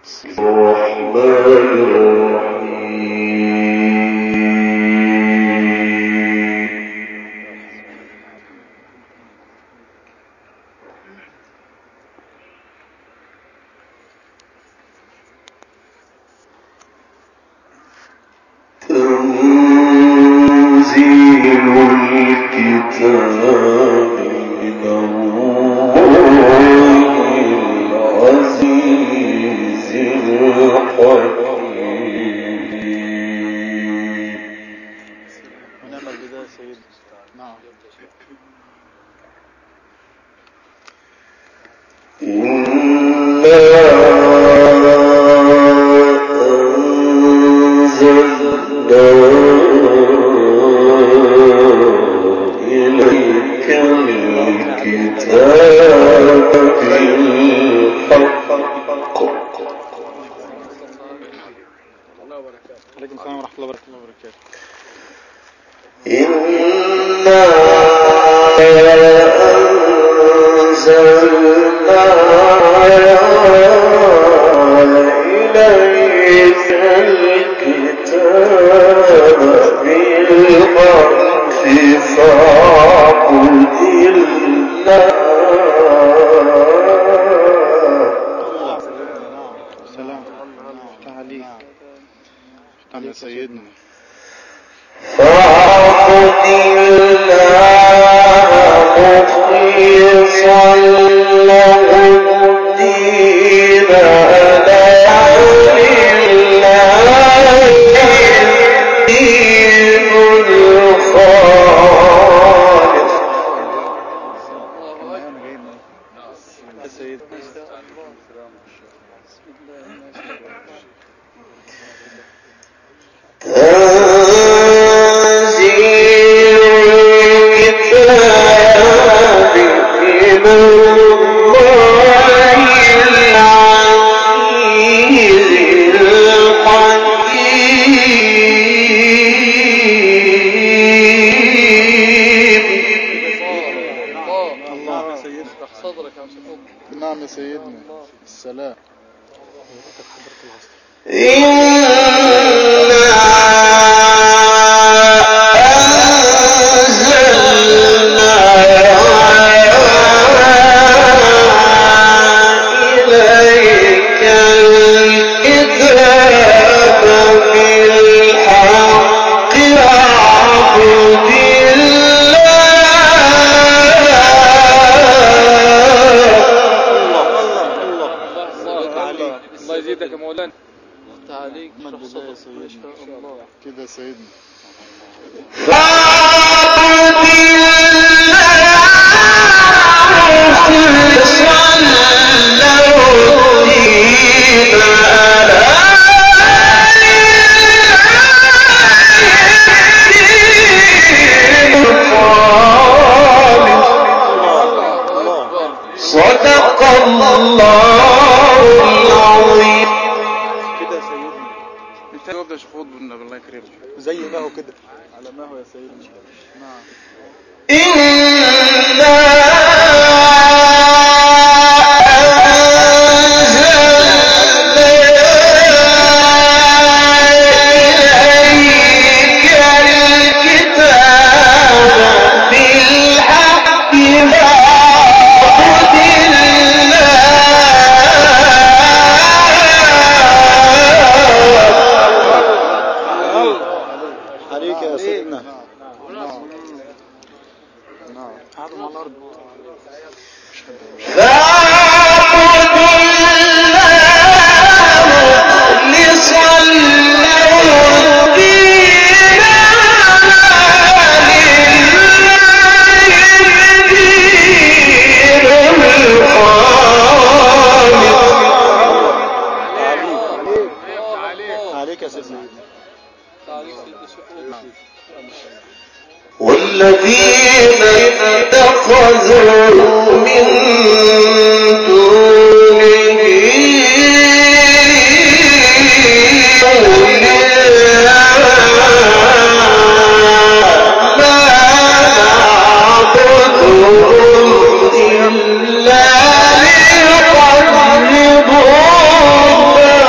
والذين اتخذوا من دونه ما نعبدهم إلا ليقربونا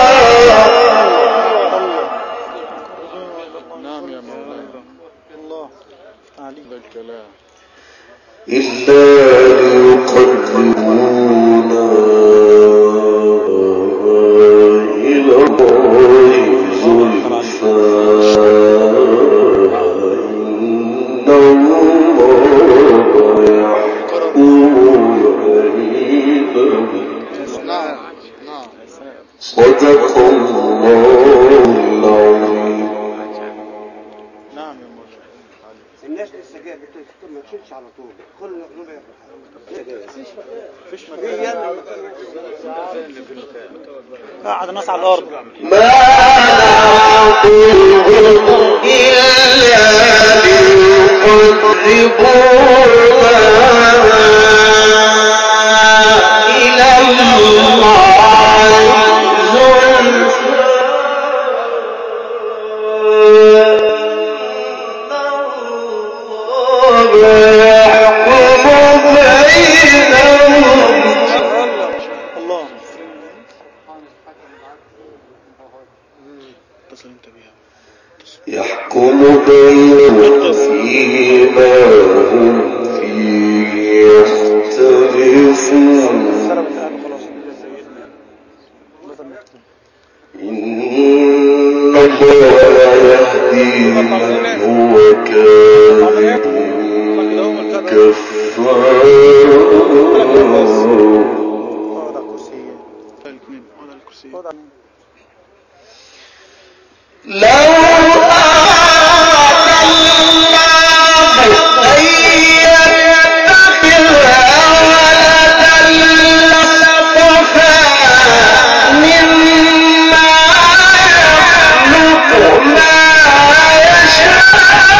صدق الله العظيم. نعم يا مولانا. الناس لسه جايه ما تشيلش على طول، كل نوبه فيش مكان. قاعد الناس على الارض. ما نعبدهم إلا ليقربونا إلى الله زلفى. يحكم بينهم فيما هم فيه يختلفون. إن الله يهدي من هو كاذب كفار. لو أراد الله أن يتخذ ولدا لاصطفى مما يخلق ما يشاء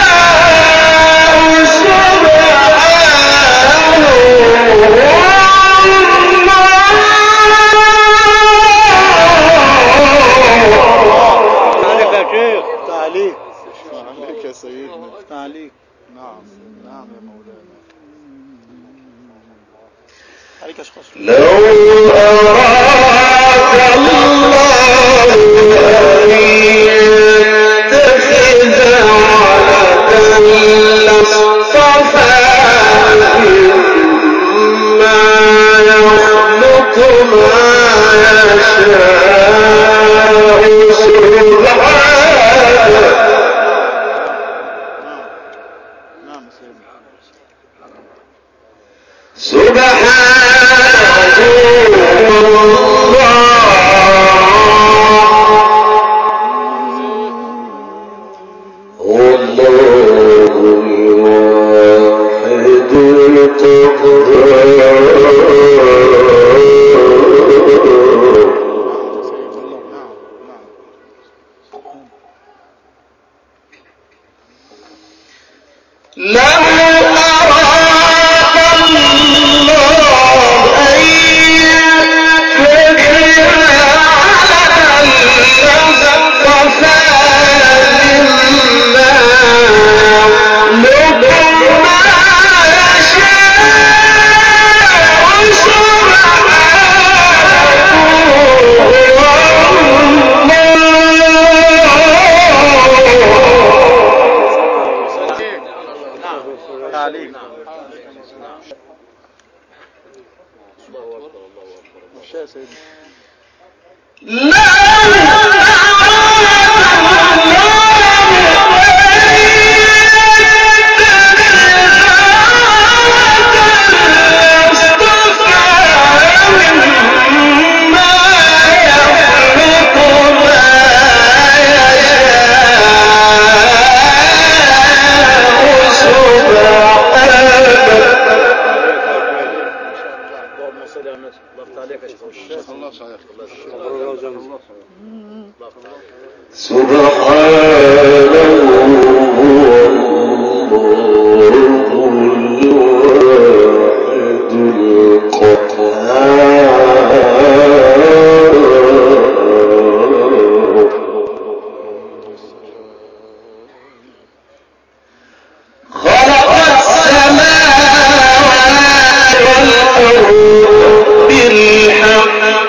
تعليق يا سيدنا. تعليق. نعم نعم يا مولانا. عليك اشخاص. لو أراد الله أن يتخذ ولدا لاصطفى مما يخلق ما يشاء سبحانه.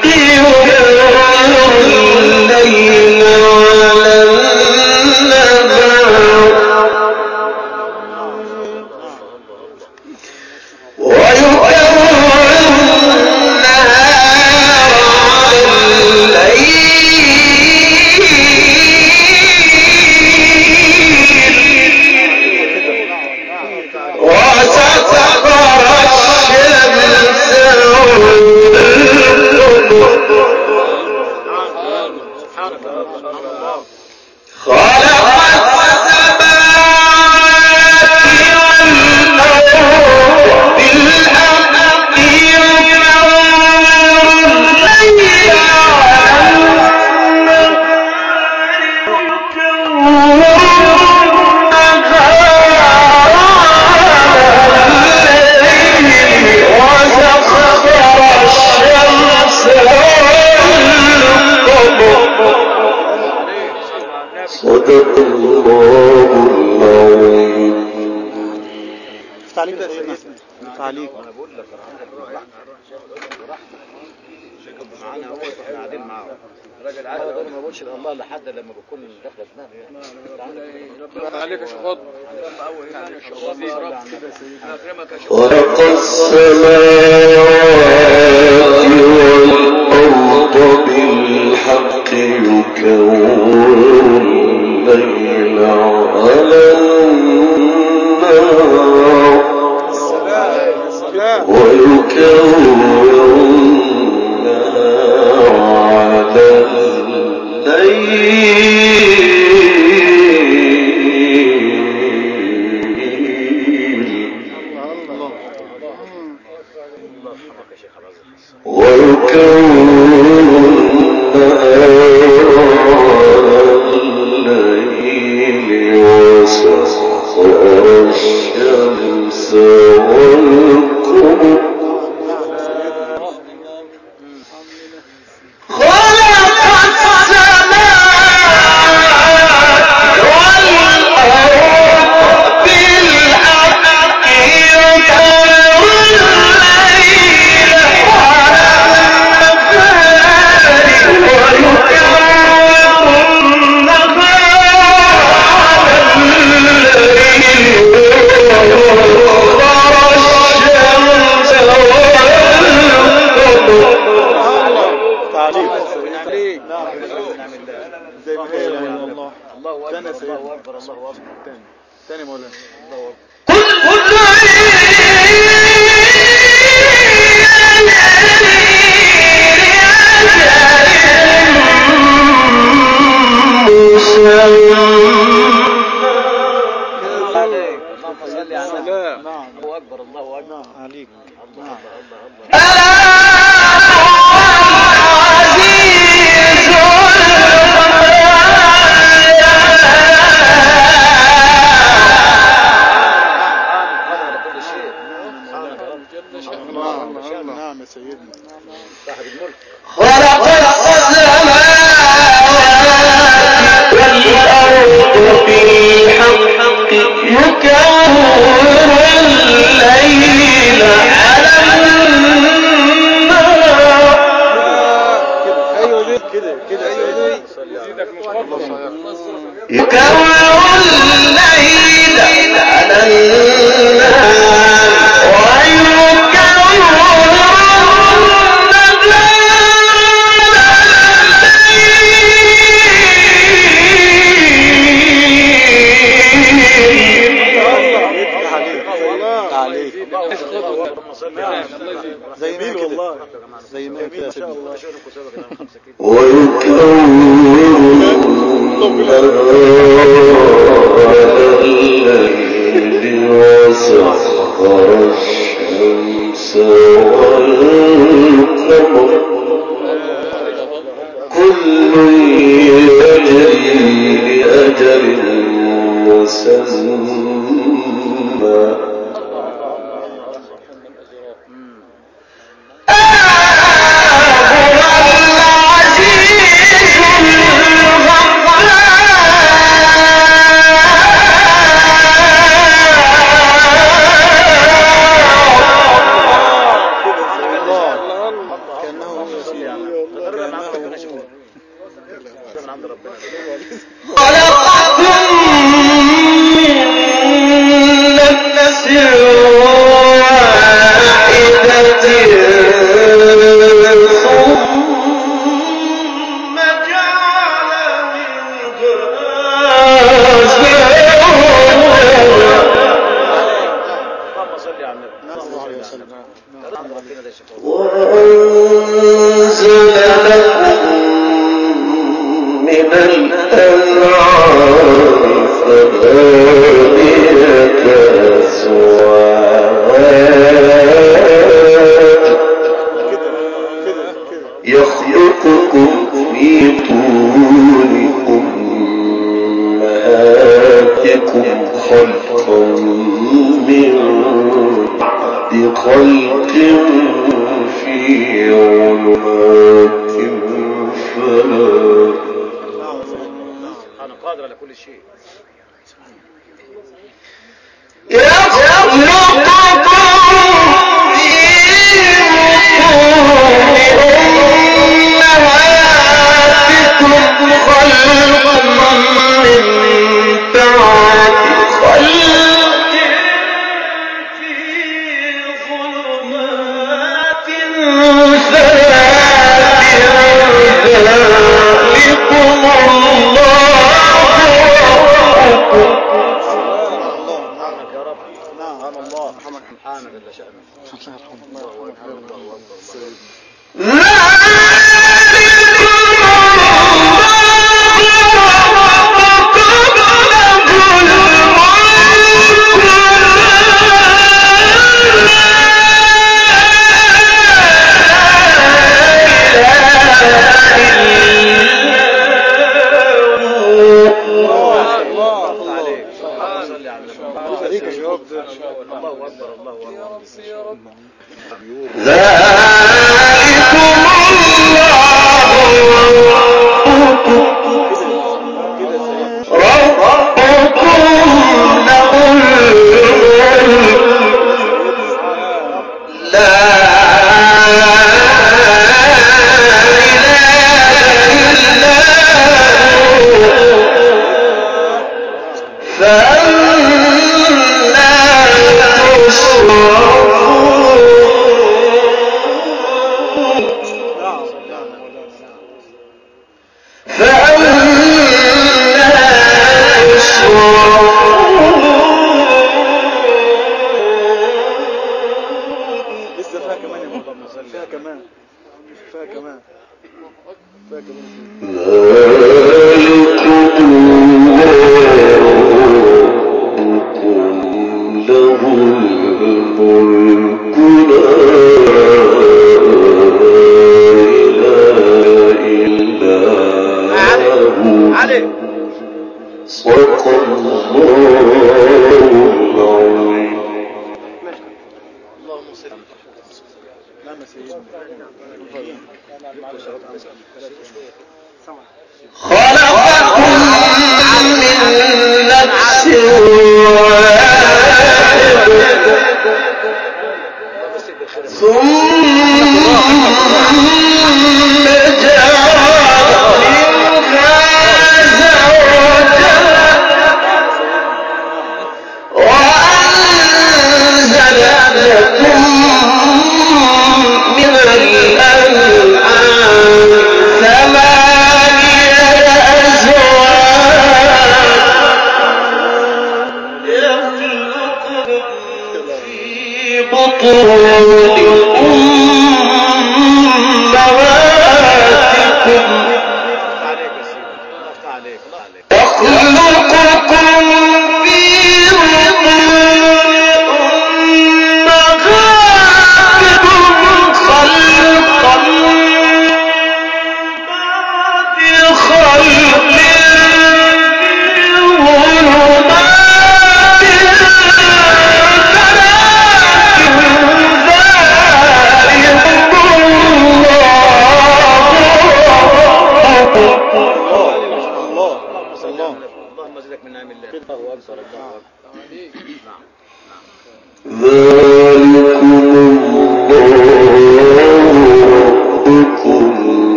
بالحق يغير الليل على النهار صدق الله العظيم. تعليق يا سيدنا، تعليق. انا بقول لك معانا هو احنا قاعدين معاه راجل عادي ما بقولش الله لحد لما بكون داخله دماغي يعني عليك يا شيخ خالد خلق السماوات والأرض بالحق يكور الليل على النهار ويكور النهار على تاني مولانا. الله اكبر الله اكبر عليك. الله نعم يا سيدنا صاحب الملك. خلق السماوات والأرض بالحق يكور الليل على النهار ايوه دي كده ايوه دي يكور الليل على النهار زي مين والله زي مين كده ان شاء الله ويكون الليل وسخر الشمس والقمر كل يجري لأجل مسمى وأنزل لكم من الأنعام ثمانية أزواج يخلقكم في طول أمهاتكم خلقا من بعد خلق في ظلمات قادر على كل شيء.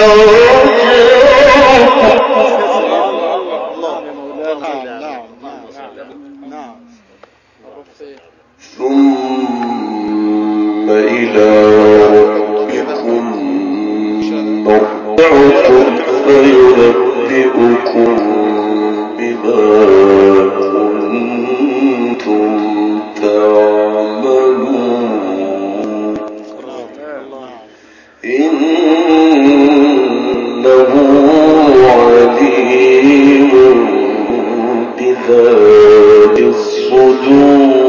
ثم إلى ربكم مرجعكم فينبئكم بما كنتم تعملون إنه عليم بذات الصدور.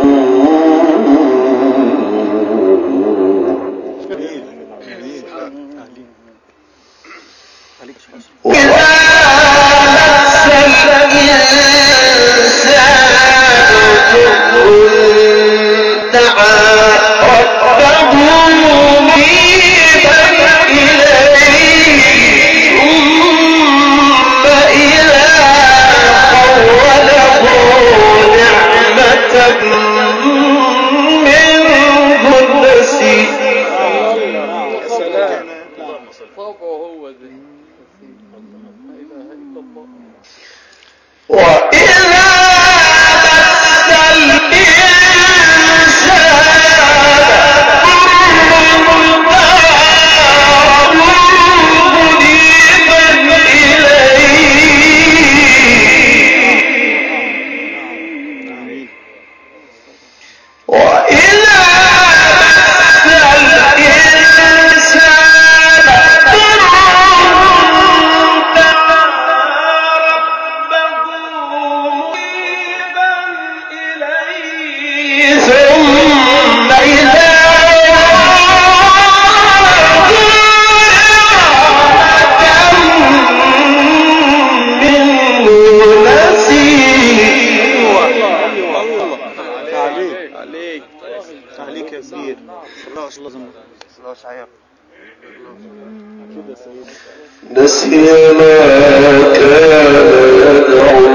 نسي ما كان يدعو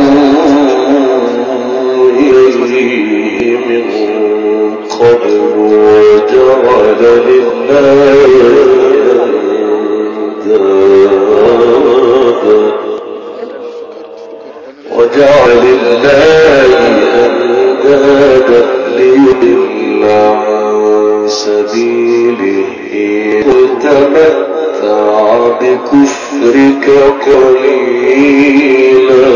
إليه من قبل وجعل لله أندادا ليضل عن سبيله قل تمتع بكفرك قليلا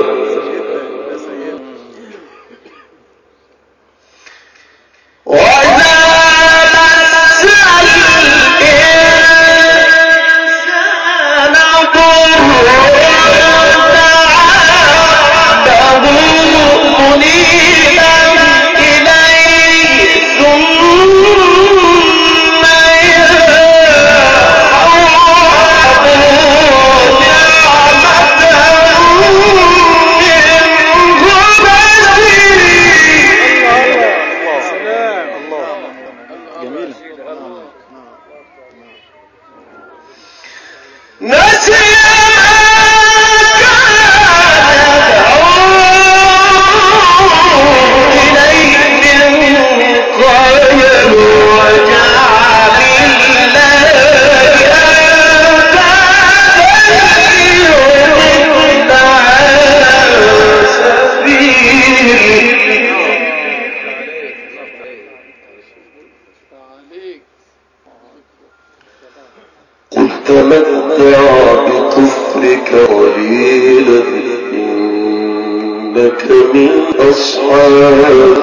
تمتع بكفرك قليلا إنك من أصحاب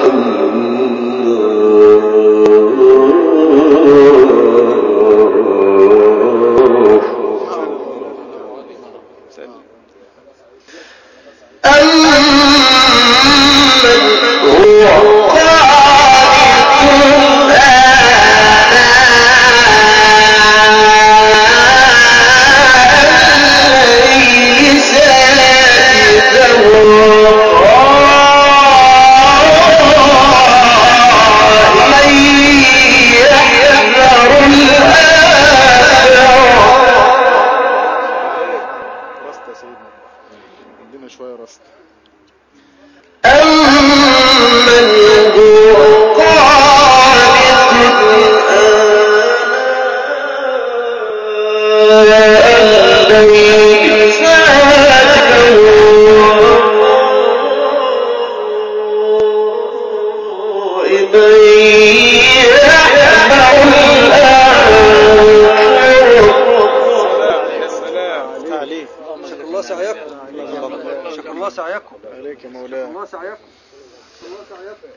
عليك يا مولاي. الله سعيكم. الله سعيكم.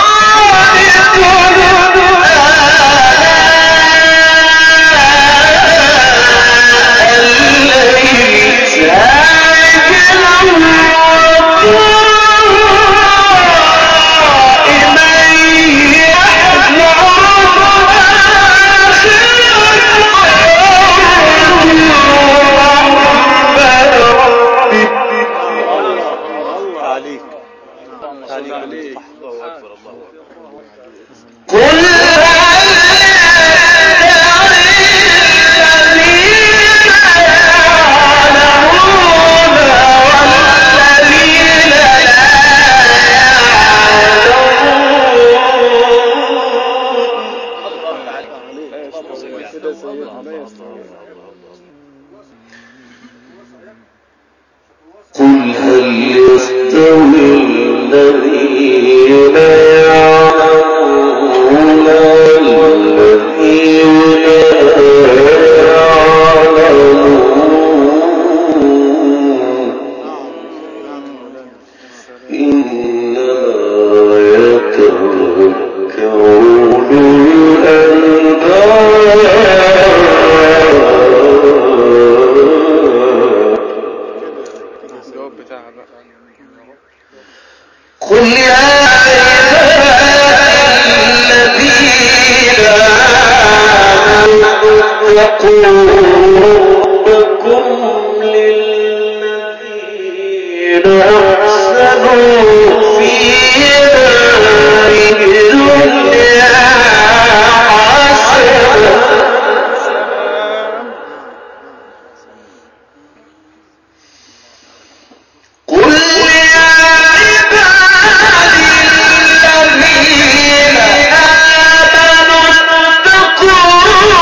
قل هل يستوي الذين يعلمون والذين لا يعلمون إنما يتذكر أولو الجواب بتاعها بقى. قل يا الذين آمنوا ربكم للذين أحسنوا في هذه الدنيا حسنة قل يا عبادي الذين آمنوا اتقوا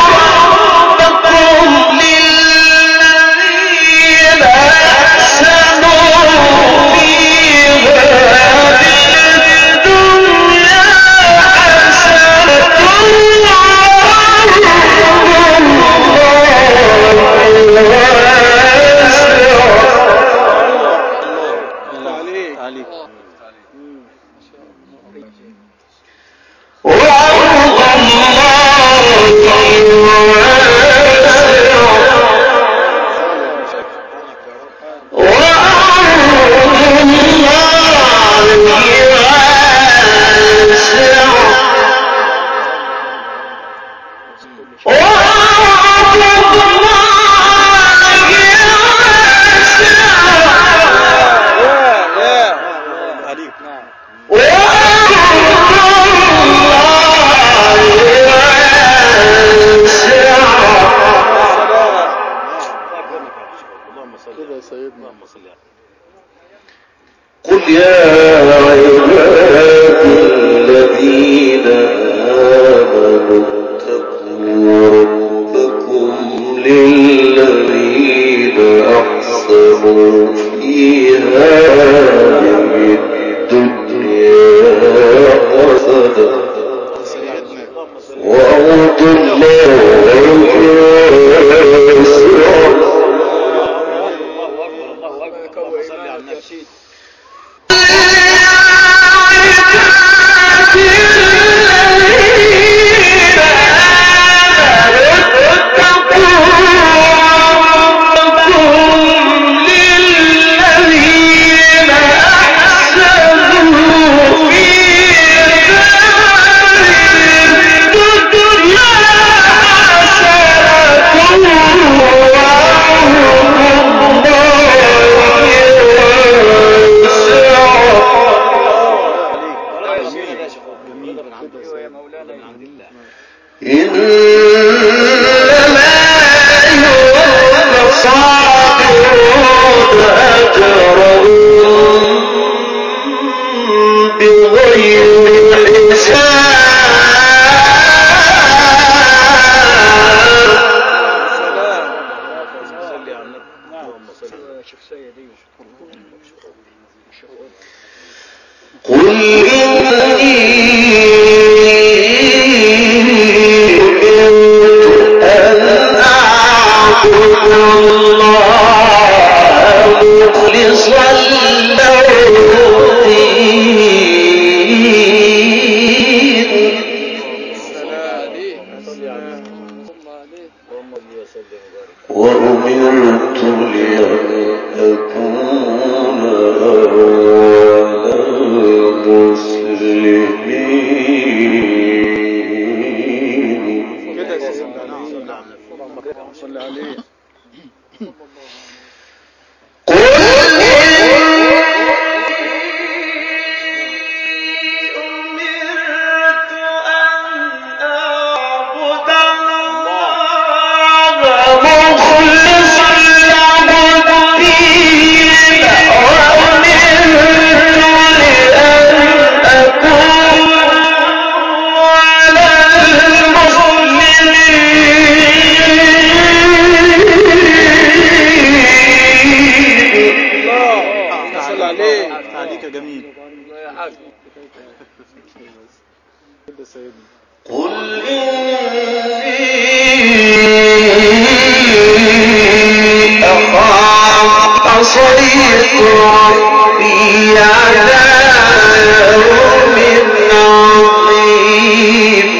ربكم للذين أحسنوا في هذه الدنيا حسنة وأرض قل يا عبادي الذين آمنوا اتقوا ربكم للذين أحسنوا في هذه الدنيا حسنة وأرض الله إنما يوفى الصابرون أجرهم بغير قل إني أمرت أن أعبد الله مخلصا وأمرت لأن أكون أول المسلمين. كده يا سيدنا. نعم صلى عليه. عليك جميل. قل إني أخاف عصيت ربي عذاب يوم عظيم.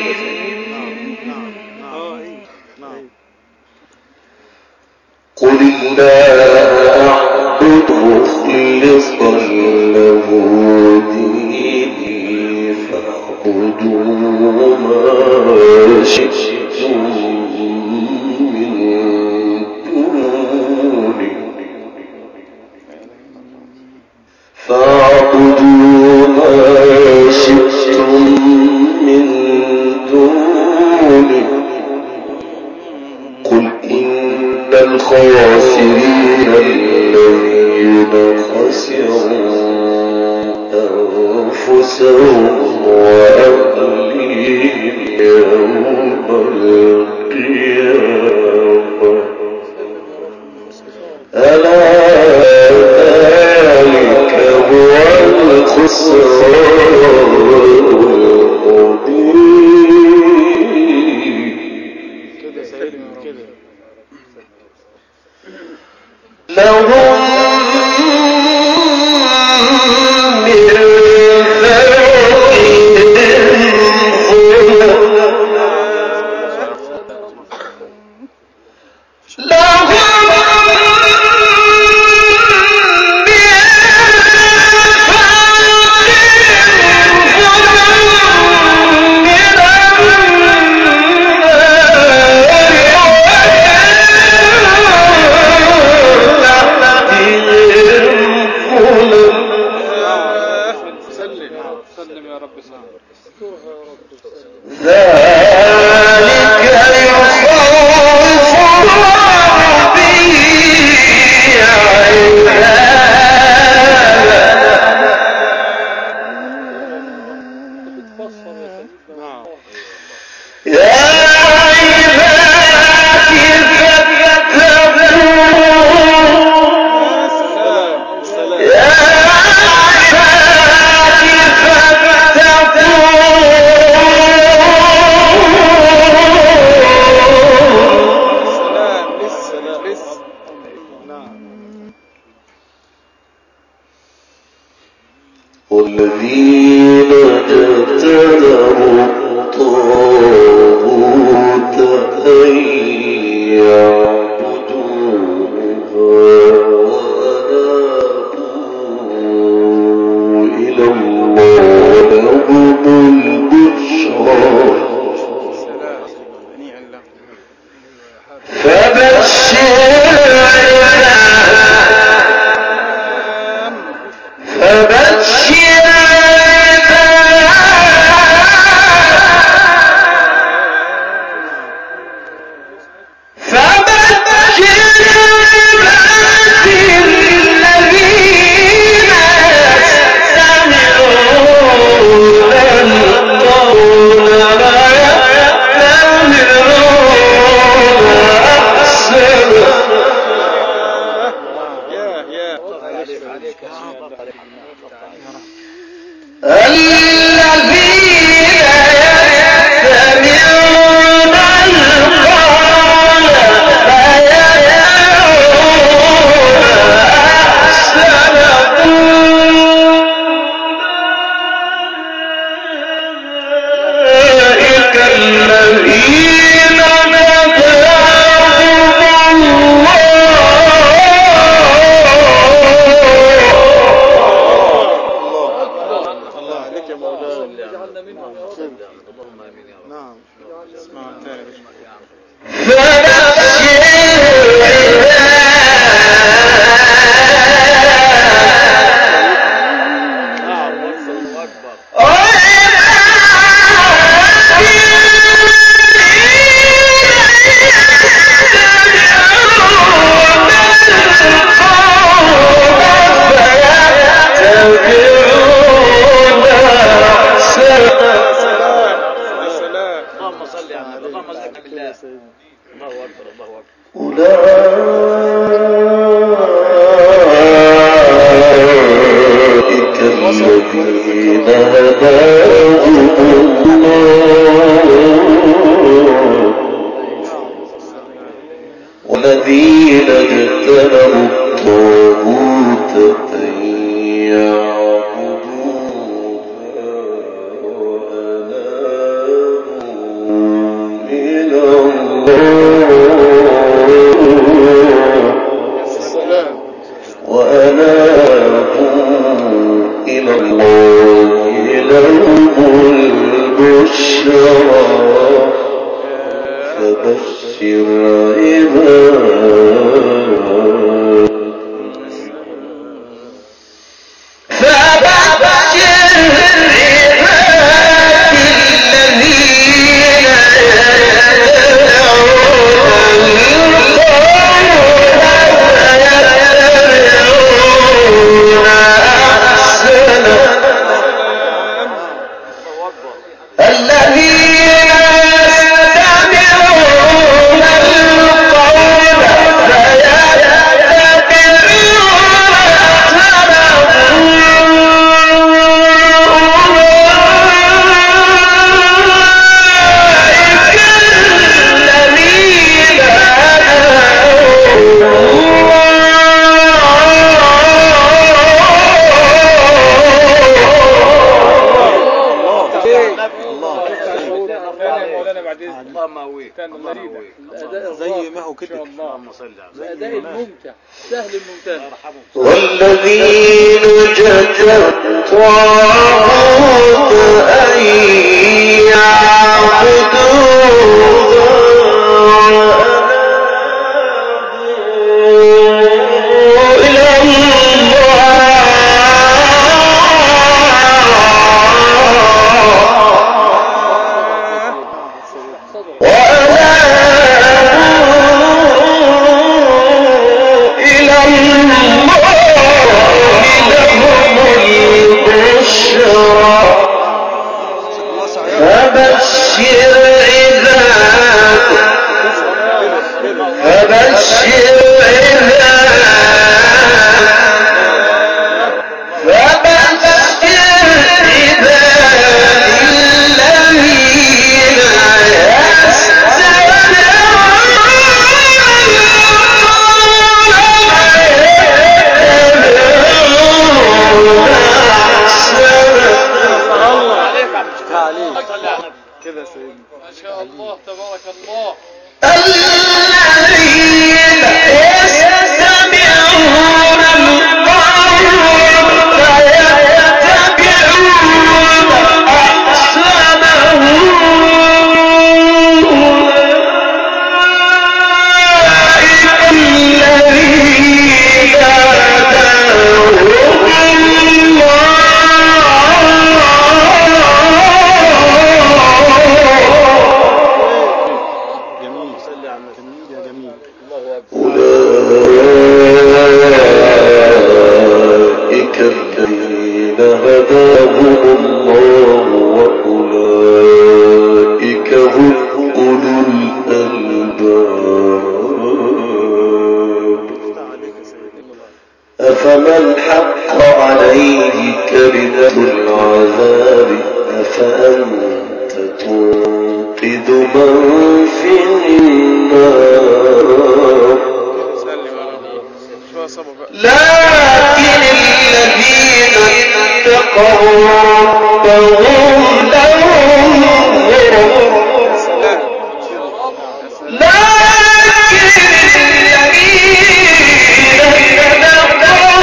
قل لا أعبد مخلصا له ديني فاعبدوا ما شئتم من دوني فاعبدوا ما شئتم من دوني. قل إن الخاسرين الذين خسروا أنفسهم وأهليهم يوم القيامة ألا ذلك هو الخسران المبين. كده سيدنا كده. لهم من سلم يا رب. ذلك يخوف الله به والذين اجتنبوا الطاغوت أن يعبدوها وأنابوا إلى الله لهم البشرى اسمعوا تاني مش أولئك الذين هداهم الله والذين اجتنبوا الطاغوت أن يعبدوها وأنابوا إلى الله لهم البشرى فبشر عباد زي ما هو كده. الأداء الممتع سهل الممتاز. والذين جدوا الطاغوت أن يعبدوها إلى أولئك الذين هداهم الله وأولئك هم أولو الألباب أفمن حق عليه كلمة العذاب أفأنت تنقذ من في النار لكن الذين اتقوا ربهم لهم غرف لكن الذين اتقوا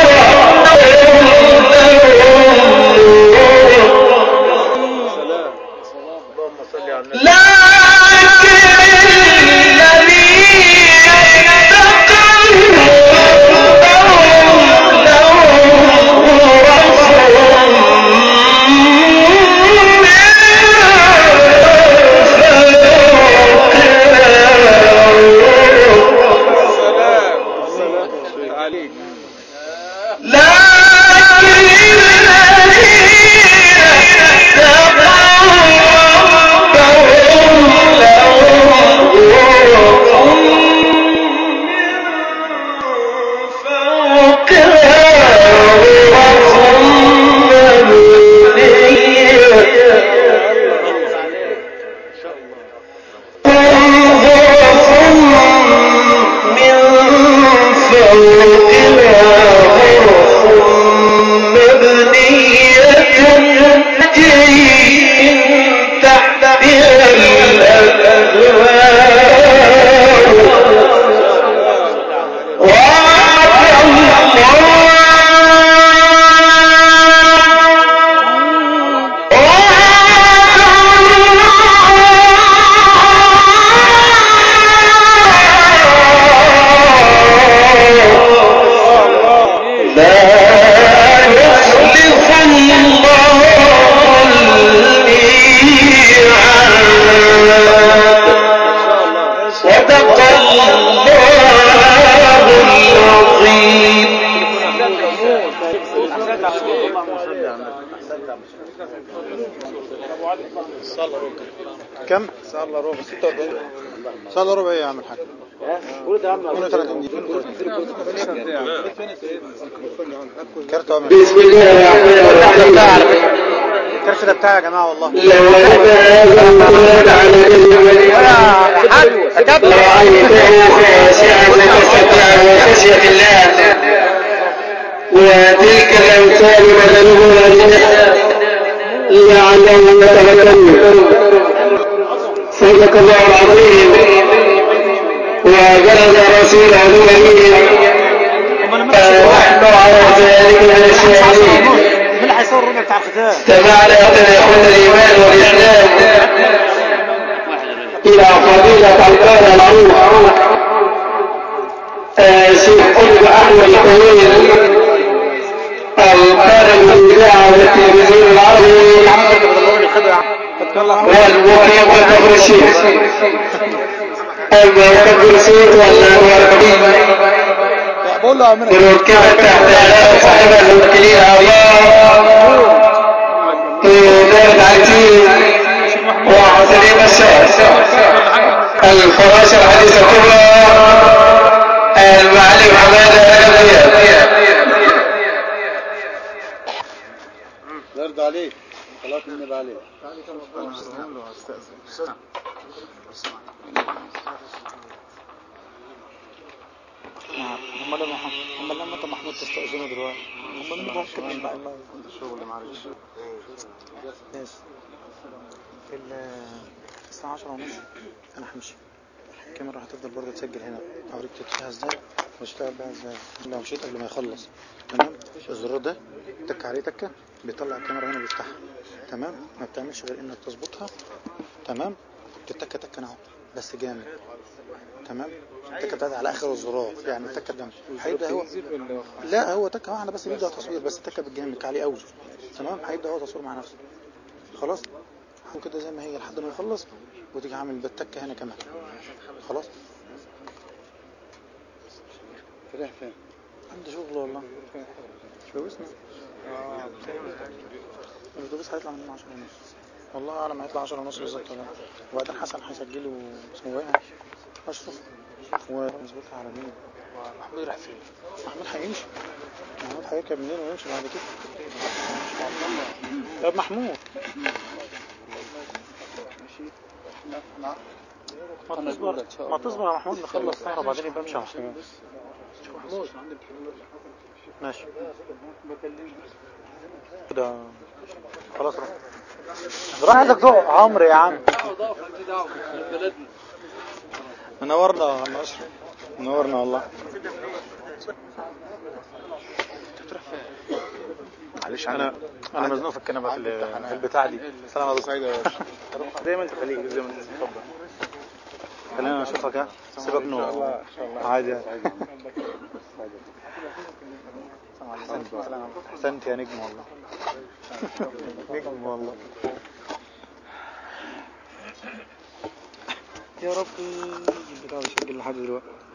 ربهم لهم غرف كم؟ ساعة الا ربع 46 ساعة الا ربع ايه يا عم الحاج؟ قول يا عم 32 كارت بسم الله الرحمن الرحيم. الكارت ده بتاعي يا جماعة والله. لو أنت على رأيته خاشعا متصدعا من خشية الله، وتلك الأمثال نضربها للناس لعلهم يتفكرون. صدق الله العظيم وبلغ رسوله الأمين، ونحن على ذلك من الشاهدين. استمعنا إخوة الإيمان والإسلام إلى فضيلة القارئ العروف شيخ قطب أحمد الطويل، القارئ الإذاعة والتلفزيون العربي والمقيم والنفر الشيخ المقدم الصوت والأنوار القديم المركبة تحت إعلام صاحبها الموكلين الله دار العتيق وعسليم الشهر الفراشة الحديثة الكبرى المعلم حمادة الأبيض. يرضى عليك صلاة النبي عليك. هم لما انت محمود تستأذنه دلوقتي هم اللي ممكن بقى الشغل معلش الساعة 10:30 انا همشي. الكاميرا هتفضل برضه تسجل هنا، اوريك تطفيها ازاي واشتغل بها ازاي لو مشيت قبل ما يخلص. تمام. الزرار ده تك عليه تكه بيطلع الكاميرا هنا بيفتحها. تمام. ما بتعملش غير انك تظبطها. تمام. تتكه تكه اهو بس جامد. تمام. التكه بتاعتها على اخر الزرار يعني التكه ده هيبدا هو لا هو تكه واحده بس بيبدا تصوير بس التكه بالجامد عليه قوي. تمام. هيبدا هو تصوير مع نفسه خلاص وكده زي ما هي لحد ما يخلص وتيجي عامل بالتكه هنا كمان خلاص. رايح فين؟ عندي شغل والله. شوفنا الاتوبيس هيطلع من 10:30 والله اعلم هيطلع 10:30 بالظبط. وبعدين حسن هيسجله سواقها اشرف ونظبطها على مين. محمود راح فين؟ محمود هيمشي. محمود هيركب منين ويمشي بعد كده. يا محمود ما تصبر يا محمود نخلص سهرة وبعدين يبقى امشي يا محمود. ماشي كده خلاص. راح عندك ضوء عمرو يا عم. منورنا يا عم اشرف منورنا والله. معلش انا مزنوق في الكنبه في البتاع دي. السلام عليكم. سعيد يا باشا. زي ما انت خليك زي ما انت اتفضل. خلينا نشوفك ها. سيبك انه عادي يعني. احسنت يا نجم والله. نجم والله. يا رب البتاع يسجل لحد دلوقتي.